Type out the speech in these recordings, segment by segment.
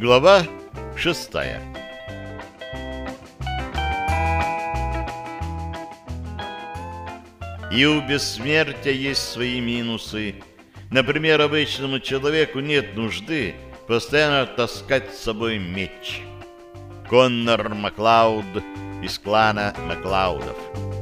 Глава 6. И у бессмертия есть свои минусы. Например, обычному человеку нет нужды постоянно таскать с собой меч. Коннор Маклауд из клана Маклаудов.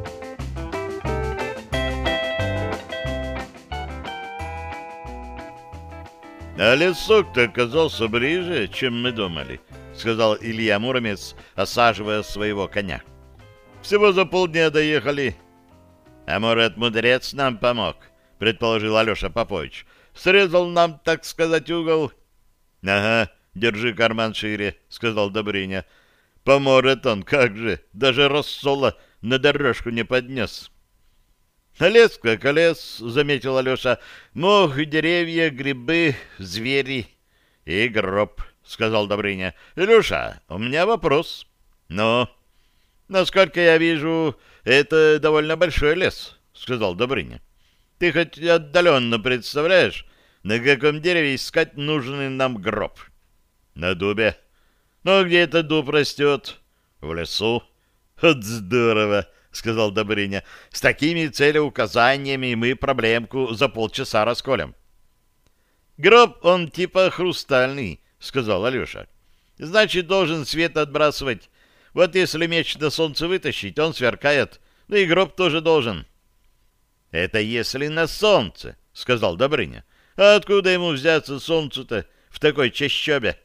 «А лесок-то оказался ближе, чем мы думали», — сказал Илья Муромец, осаживая своего коня. «Всего за полдня доехали». «А может, мудрец нам помог?» — предположил Алеша Попович. «Срезал нам, так сказать, угол». «Ага, держи карман шире», — сказал Добрыня. «Поможет он, как же, даже рассола на дорожку не поднес». «Лес как лес», — заметил Алеша. «Мох, деревья, грибы, звери и гроб», — сказал Добрыня. «Илюша, у меня вопрос». «Ну?» «Насколько я вижу, это довольно большой лес», — сказал Добрыня. «Ты хоть отдаленно представляешь, на каком дереве искать нужный нам гроб?» «На дубе». «Ну, где этот дуб растет?» «В лесу». «Вот здорово», — сказал Добрыня. «С такими целеуказаниями мы проблемку за полчаса расколем». «Гроб, он типа хрустальный», — сказал Алеша. «Значит, должен свет отбрасывать. Вот если меч на солнце вытащить, он сверкает. Ну и гроб тоже должен». «Это если на солнце», — сказал Добрыня. «А откуда ему взяться солнцу-то в такой чащобе?»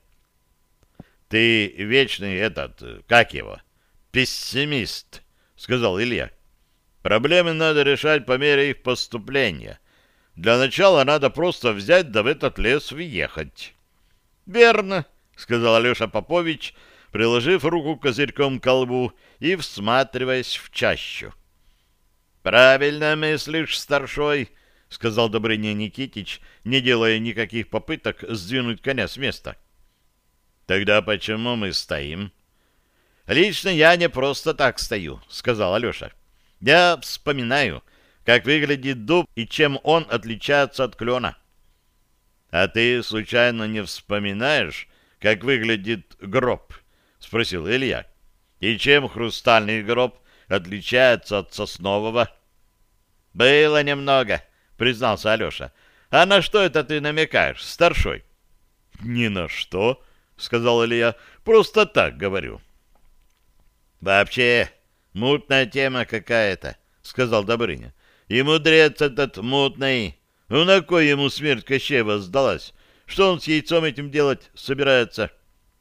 «Ты вечный как его, пессимист», — сказал Илья. «Проблемы надо решать по мере их поступления. Для начала надо просто взять да в этот лес въехать». «Верно», — сказал Алеша Попович, приложив руку козырьком к колбу и всматриваясь в чащу. «Правильно мыслишь, старшой», — сказал Добрыня Никитич, не делая никаких попыток сдвинуть коня с места. «Тогда почему мы стоим?» «Лично я не просто так стою», — сказал Алеша. «Я вспоминаю, как выглядит дуб и чем он отличается от клена». «А ты, случайно, не вспоминаешь, как выглядит гроб?» — спросил Илья. «И чем хрустальный гроб отличается от соснового?» «Было немного», — признался Алеша. «А на что это ты намекаешь, старшой?» «Ни на что», — сказал Илья. «Просто так говорю». «Вообще, мутная тема какая-то», — сказал Добрыня. «И мудрец этот мутный. Ну, на кой ему смерть Кощеева сдалась? Что он с яйцом этим делать собирается?»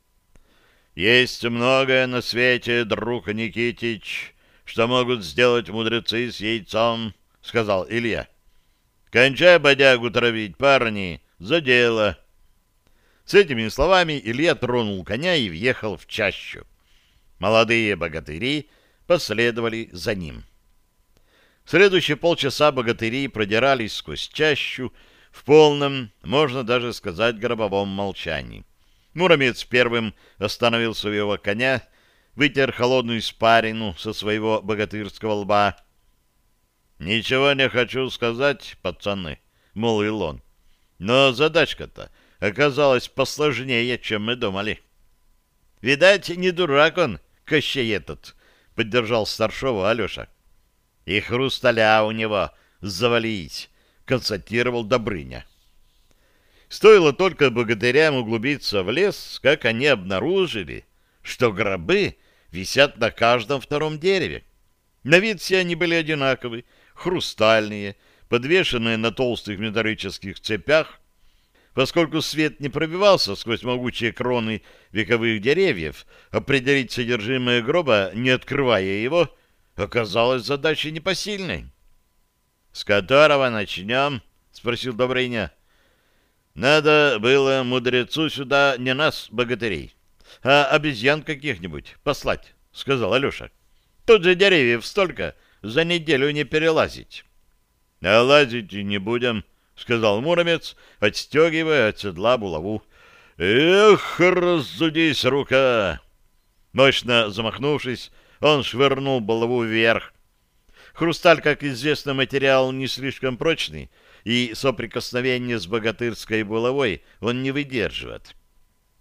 «Есть многое на свете, друг Никитич, что могут сделать мудрецы с яйцом», — сказал Илья. «Кончай бодягу травить, парни, за дело». С этими словами Илья тронул коня и въехал в чащу. Молодые богатыри последовали за ним. В следующие полчаса богатыри продирались сквозь чащу в полном, можно даже сказать, гробовом молчании. Муромец первым остановил своего коня, вытер холодную испарину со своего богатырского лба. «Ничего не хочу сказать, пацаны», — молвил он, — «но задачка-то оказалась посложнее, чем мы думали». «Видать, не дурак он, Кощей этот», — поддержал старшего Алеша. «И хрусталя у него завались», — констатировал Добрыня. Стоило только богатырям углубиться в лес, как они обнаружили, что гробы висят на каждом втором дереве. На вид все они были одинаковы, хрустальные, подвешенные на толстых металлических цепях. Поскольку свет не пробивался сквозь могучие кроны вековых деревьев, определить содержимое гроба, не открывая его, оказалось задачей непосильной. «С которого начнем?» — спросил Добрыня. «Надо было мудрецу сюда не нас, богатырей, а обезьян каких-нибудь послать», — сказал Алеша. «Тут же деревьев столько, за неделю не перелазить». «А лазить и не будем», — сказал Муромец, отстегивая от седла булаву. «Эх, разудись, рука!» Мощно замахнувшись, он швырнул булаву вверх. Хрусталь, как известно, материал не слишком прочный, и соприкосновение с богатырской булавой он не выдерживает.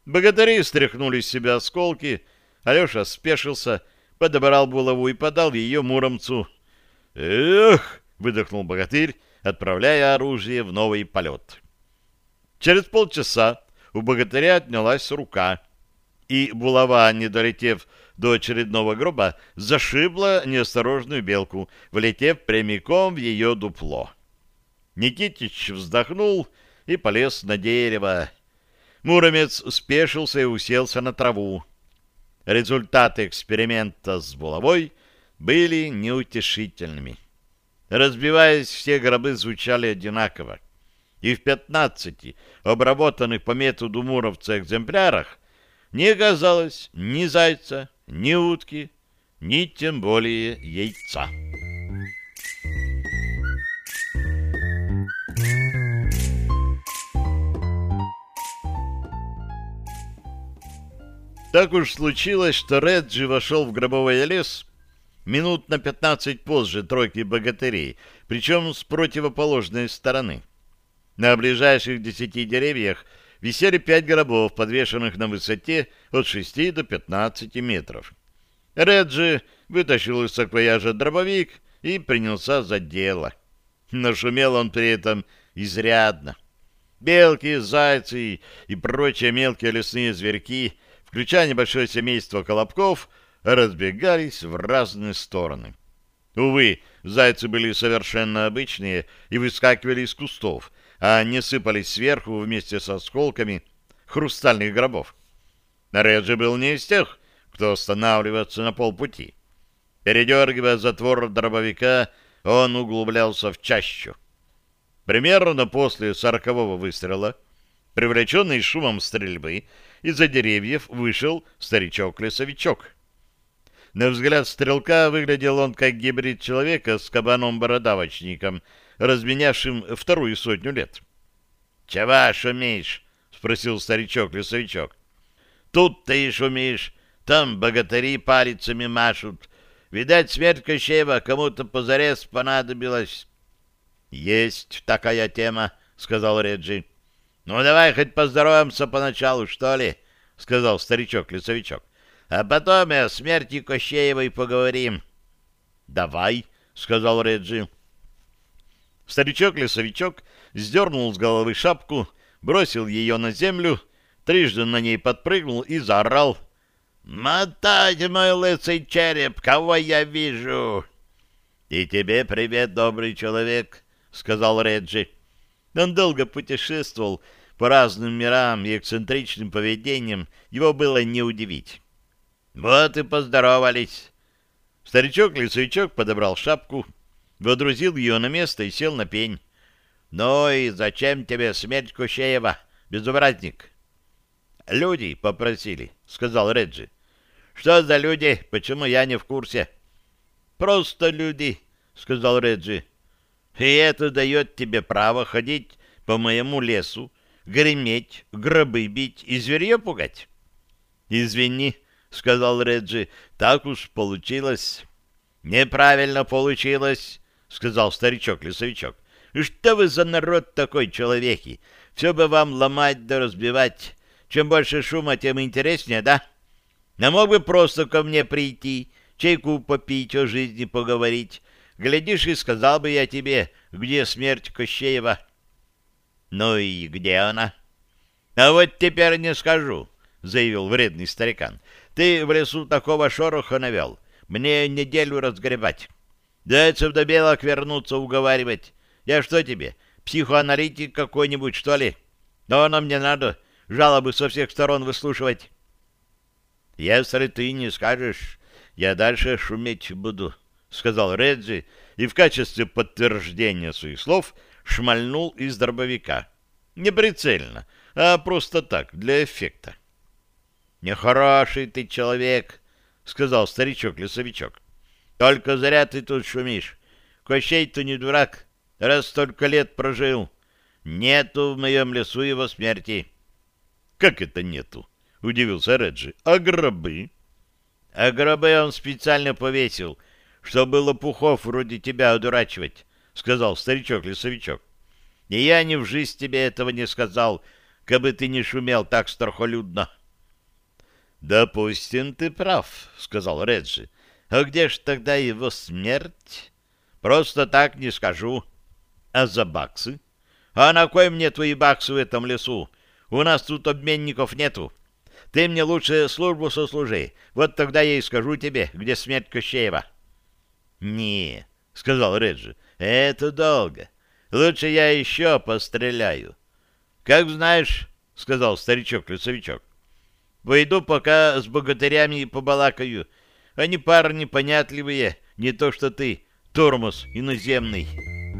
Богатыри стряхнули с себя осколки, Алеша спешился, подобрал булаву и подал ее муромцу. «Эх!» — выдохнул богатырь, отправляя оружие в новый полет. Через полчаса у богатыря отнялась рука, и булава, не долетев до очередного гроба, зашибла неосторожную белку, влетев прямиком в ее дупло. Никитич вздохнул и полез на дерево. Муромец спешился и уселся на траву. Результаты эксперимента с булавой были неутешительными. Разбиваясь, все гробы звучали одинаково. И в 15 обработанных по методу муромца экземплярах не оказалось ни зайца, ни утки, ни тем более яйца. Так уж случилось, что Реджи вошел в гробовой лес минут на 15 позже тройки богатырей, причем с противоположной стороны. На ближайших 10 деревьях висели 5 гробов, подвешенных на высоте от 6 до 15 метров. Реджи вытащил из саквояжа дробовик и принялся за дело. Но шумел он при этом изрядно. Белки, зайцы и прочие мелкие лесные зверьки, включая небольшое семейство колобков, разбегались в разные стороны. Увы, зайцы были совершенно обычные и выскакивали из кустов, а не сыпались сверху вместе с осколками хрустальных гробов. Реджи был не из тех, кто останавливается на полпути. Передергивая затвор дробовика, он углублялся в чащу. Примерно после 40-го выстрела, привлеченный шумом стрельбы, из-за деревьев вышел старичок-лесовичок. На взгляд стрелка выглядел он как гибрид человека с кабаном-бородавочником, разменявшим 200 лет. — Чего шумишь? — спросил старичок-лесовичок. — Тут ты и шумишь, там богатыри палицами машут. Видать, смерть Кощеева кому-то позарез понадобилась. — Есть такая тема, — сказал Реджи. — Ну, давай хоть поздороваемся поначалу, что ли, — сказал старичок-лесовичок. — А потом и о смерти Кощеевой поговорим. — Давай, — сказал Реджи. Старичок-лесовичок сдернул с головы шапку, бросил ее на землю, трижды на ней подпрыгнул и заорал. «Мотайте мой лысый череп, кого я вижу!» «И тебе привет, добрый человек», — сказал Реджи. Он долго путешествовал по разным мирам, и эксцентричным поведением его было не удивить. «Вот и поздоровались». Старичок-лесовичок подобрал шапку, водрузил ее на место и сел на пень. «Ну и зачем тебе смерть Кощеева, безобразник?» «Люди попросили», — сказал Реджи. «Что за люди? Почему я не в курсе?» «Просто люди», — сказал Реджи. «И это дает тебе право ходить по моему лесу, греметь, гробы бить и зверье пугать?» «Извини», — сказал Реджи, — «так уж получилось». «Неправильно получилось», — сказал старичок-лесовичок. «Что вы за народ такой, человеки? Все бы вам ломать да разбивать. Чем больше шума, тем интереснее, да? А мог бы просто ко мне прийти, чайку попить, о жизни поговорить. Глядишь, и сказал бы я тебе, где смерть Кощеева». «Ну и где она?» «А вот теперь не скажу», — заявил вредный старикан. «Ты в лесу такого шороха навел. Мне неделю разгребать. Зайцев до белок вернуться уговаривать. Я что тебе, психоаналитик какой-нибудь, что ли? Но нам не надо жалобы со всех сторон выслушивать». «Если ты не скажешь, я дальше шуметь буду», — сказал Реджи, и в качестве подтверждения своих слов шмальнул из дробовика. Не прицельно, а просто так, для эффекта. «Нехороший ты человек», — сказал старичок-лесовичок. «Только зря ты тут шумишь. Кощей-то не дурак, раз столько лет прожил. Нету в моем лесу его смерти». «Как это нету?» — удивился Реджи. «А гробы?» «А гробы он специально повесил, чтобы лопухов вроде тебя одурачивать», — сказал старичок-лесовичок. «И я ни в жизнь тебе этого не сказал, кабы ты не шумел так страхолюдно». «Допустим, ты прав», — сказал Реджи. «А где ж тогда его смерть?» «Просто так не скажу». «А за баксы?» «А на кой мне твои баксы в этом лесу? У нас тут обменников нету. Ты мне лучше службу сослужи, вот тогда я и скажу тебе, где смерть Кощеева». «Не», — сказал Реджи, — «это долго. Лучше я еще постреляю». «Как знаешь», — сказал старичок-лесовичок. «Пойду пока с богатырями побалакаю. Они парни понятливые, не то что ты, тормоз иноземный».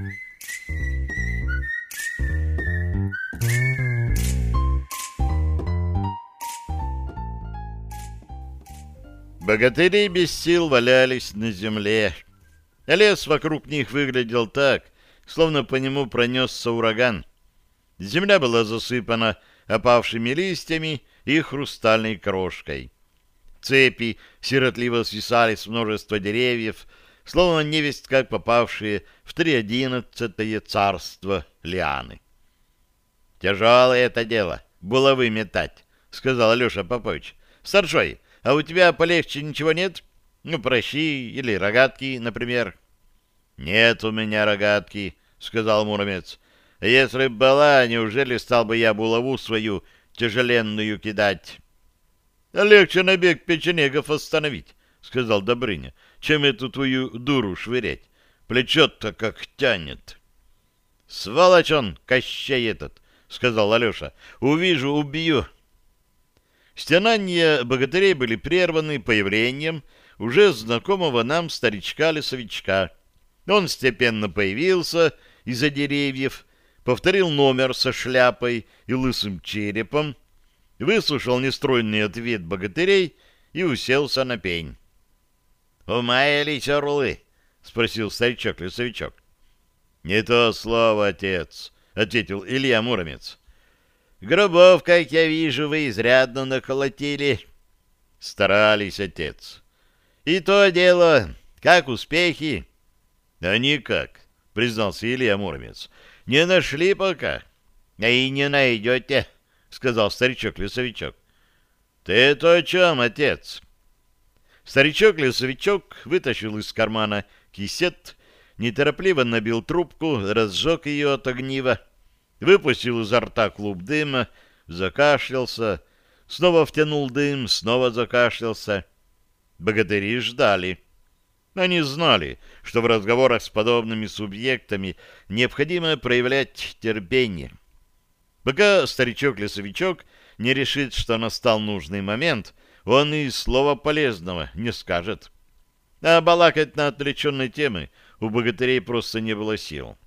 Богатыри без сил валялись на земле. Лес вокруг них выглядел так, словно по нему пронесся ураган. Земля была засыпана опавшими листьями и хрустальной крошкой. Цепи сиротливо свисали с множества деревьев, словно невесть как попавшие в 311-е царство лианы. «Тяжелое это дело, булавы метать», — сказал Алеша Попович. «Старшой, а у тебя полегче ничего нет? Ну, прощи или рогатки, например». «Нет у меня рогатки», — сказал Муромец. «Если б была, неужели стал бы я булаву свою тяжеленную кидать?» «Легче набег печенегов остановить», — сказал Добрыня, «чем эту твою дуру швырять. Плечо-то как тянет». «Сволочь он, Кощей этот», — сказал Алеша. «Увижу, убью». Стенания богатырей были прерваны появлением уже знакомого нам старичка-лесовичка. Он степенно появился из-за деревьев, повторил номер со шляпой и лысым черепом, выслушал нестройный ответ богатырей и уселся на пень. «Умаялись орлы?» — спросил старичок-лесовичок. «Не то слово, отец», — ответил Илья Муромец. «Гробов, как я вижу, вы изрядно наколотили». «Старались, отец». «И то дело. Как успехи?» «Да никак», — признался Илья Муромец. «Не нашли пока». «А и не найдете», — сказал старичок-лесовичок. «Ты это о чем, отец?» Старичок-лесовичок вытащил из кармана кисет, неторопливо набил трубку, разжег ее от огнива, выпустил изо рта клуб дыма, закашлялся, снова втянул дым, снова закашлялся. Богатыри ждали. Они знали, что в разговорах с подобными субъектами необходимо проявлять терпение. Пока старичок-лесовичок не решит, что настал нужный момент, он и слова полезного не скажет. А балакать на отвлеченной темы у богатырей просто не было сил.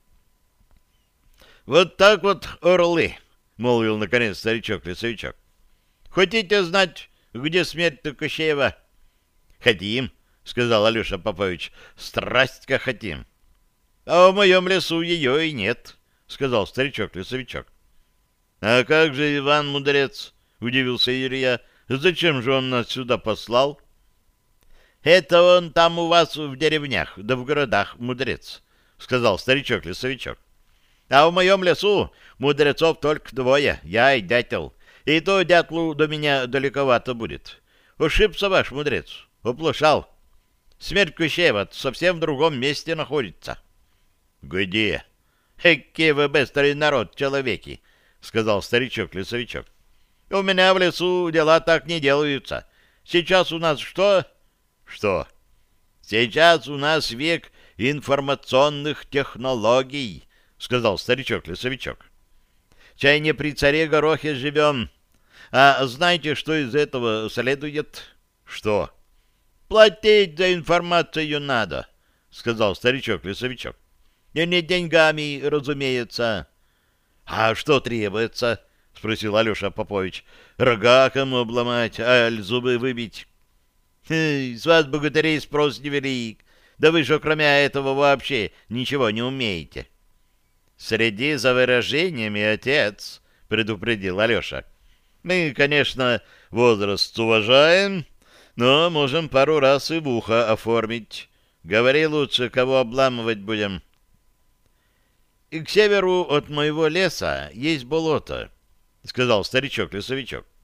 «Вот так вот, орлы!» — молвил наконец старичок-лесовичок. «Хотите знать, где смерть Кощеева?» «Хотим», — сказал Алеша Попович. «Страсть-ка хотим». «А в моем лесу ее и нет», — сказал старичок-лесовичок. «А как же Иван-мудрец?» — удивился Илья. «Зачем же он нас сюда послал?» «Это он там у вас в деревнях, да в городах мудрец», — сказал старичок-лесовичок. «А в моем лесу мудрецов только двое, я и дятел. И то дятлу до меня далековато будет. Ошибся ваш мудрец, оплошал. Смерть Кощеева совсем в другом месте находится». «Где?» «Экие вы быстрый народ, человеки», — сказал старичок-лесовичок. «У меня в лесу дела так не делаются. Сейчас у нас что?» «Что?» «Сейчас у нас век информационных технологий», — сказал старичок-лесовичок. «Чай не при царе Горохе живем. А знаете, что из этого следует?» «Что?» «Платить за информацию надо», — сказал старичок-лесовичок. «И не деньгами, разумеется». «А что требуется?» — спросил Алеша Попович. «Рога кому обломать, аль зубы выбить?» «С вас, богатырей, спрос невелик. Да вы же, кроме этого, вообще ничего не умеете». «Следи за выражениями, отец», — предупредил Алеша. «Мы, конечно, возраст уважаем, но можем пару раз и в ухо оформить. Говори лучше, кого обламывать будем». «И к северу от моего леса есть болото», — сказал старичок-лесовичок.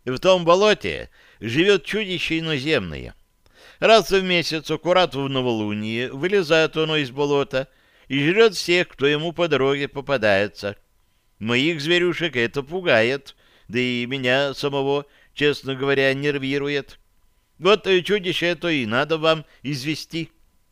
В том болоте живет чудище иноземное. Раз в месяц, аккурат в новолуние, вылезает оно из болота и жрет всех, кто ему по дороге попадается. Моих зверюшек это пугает, да и меня самого, честно говоря, нервирует. Вот чудище это и надо вам извести.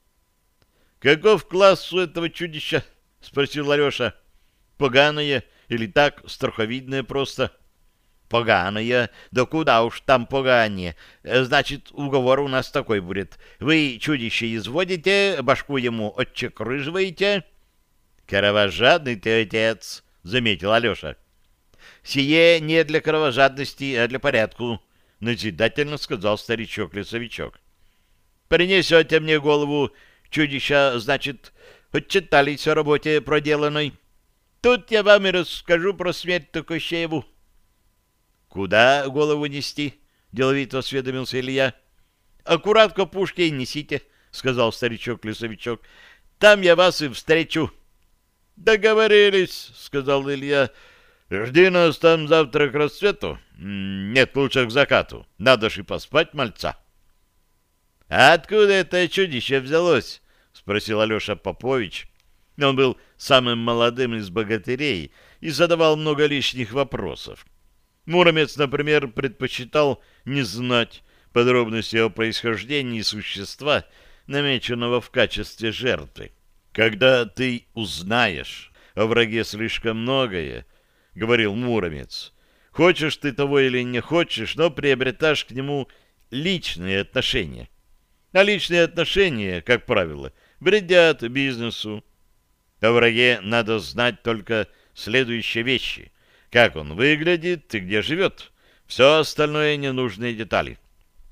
— Каков класс у этого чудища? — спросил Алеша. — Поганое или так, страховидное просто? — Поганое? Да куда уж там поганее. Значит, уговор у нас такой будет. Вы чудище изводите, башку ему отчекрыживаете. — Кровожадный ты, отец, — заметил Алеша. — Сие не для кровожадности, а для порядку, — назидательно сказал старичок-лесовичок. — Принесете мне голову чудища, значит, отчитались о работе проделанной. Тут я вам и расскажу про смерть-то Кощееву. — Куда голову нести? — деловито осведомился Илья. — Аккурат к опушке и несите, — сказал старичок-лесовичок. — Там я вас и встречу. — Договорились, — сказал Илья. — Жди нас там завтра к рассвету. Нет, лучше к закату. Надо ж и поспать мальца. — А откуда это чудище взялось? — спросил Алеша Попович. Он был самым молодым из богатырей и задавал много лишних вопросов. Муромец, например, предпочитал не знать подробностей о происхождении существа, намеченного в качестве жертвы. «Когда ты узнаешь о враге слишком многое, — говорил Муромец, — хочешь ты того или не хочешь, но приобретаешь к нему личные отношения. А личные отношения, как правило, вредят бизнесу. О враге надо знать только следующие вещи: как он выглядит и где живет. Все остальное — ненужные детали.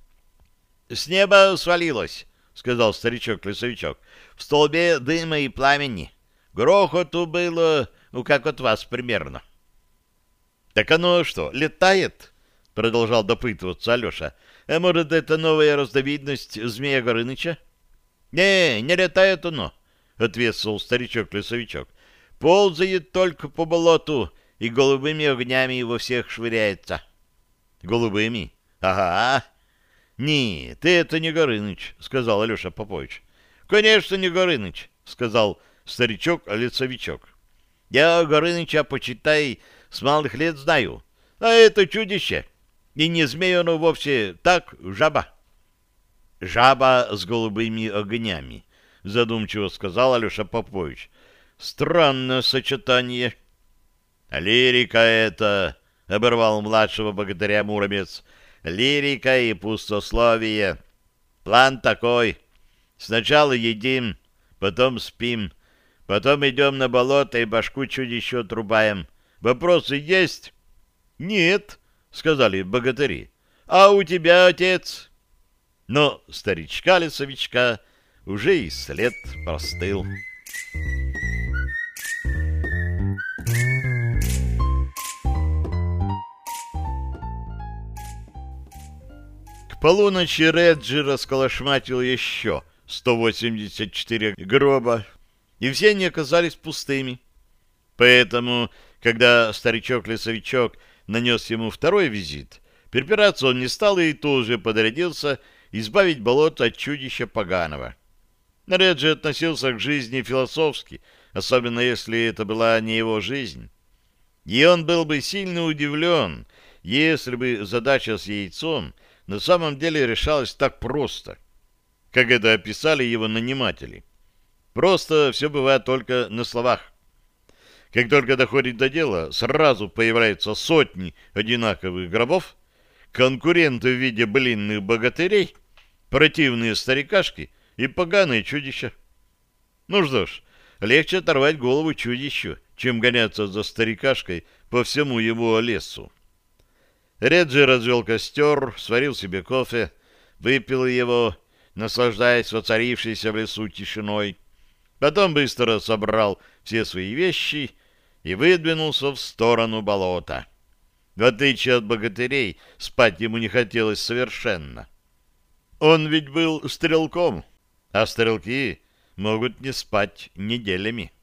— С неба свалилось, — сказал старичок-лесовичок. — В столбе дыма и пламени. Грохоту было, как от вас примерно. — Так оно что, летает? — продолжал допытываться Алеша. — А может, это новая разновидность Змея Горыныча? — Не летает оно, — ответствовал старичок-лесовичок. — Ползает только по болоту и голубыми огнями во всех швыряется. — Голубыми? Ага. — Нет, это не Горыныч, — сказал Алеша Попович. — Конечно, не Горыныч, — сказал старичок-лесовичок. — Я Горыныча, почитай, с малых лет знаю. А это чудище. И не змей оно вовсе, так, жаба. — Жаба с голубыми огнями, — задумчиво сказал Алеша Попович. — Странное сочетание. — Лирика это, — оборвал младшего богатыря Муромец. — Лирика и пустословие. План такой: сначала едим, потом спим, потом идем на болото и башку чудищу отрубаем. Вопросы есть? — Нет, — сказали богатыри. — А у тебя, отец? Но старичка-лесовичка уже и след простыл. К полуночи Реджи расколошматил еще 184 гроба, и все они оказались пустыми. Поэтому, когда старичок-лесовичок нанес ему второй визит, припираться он не стал и тоже подрядился избавить болото от чудища поганого. Реджи относился к жизни философски, особенно если это была не его жизнь. И он был бы сильно удивлен, если бы задача с яйцом на самом деле решалась так просто, как это описали его наниматели. Просто все бывает только на словах. Как только доходит до дела, сразу появляются сотни одинаковых гробов, конкуренты в виде блинных богатырей, противные старикашки и поганые чудища. Ну что ж, легче оторвать голову чудищу, чем гоняться за старикашкой по всему его лесу. Реджи развел костер, сварил себе кофе, выпил его, наслаждаясь воцарившейся в лесу тишиной. Потом быстро собрал все свои вещи и выдвинулся в сторону болота. В отличие от богатырей, спать ему не хотелось совершенно. Он ведь был стрелком, а стрелки могут не спать неделями.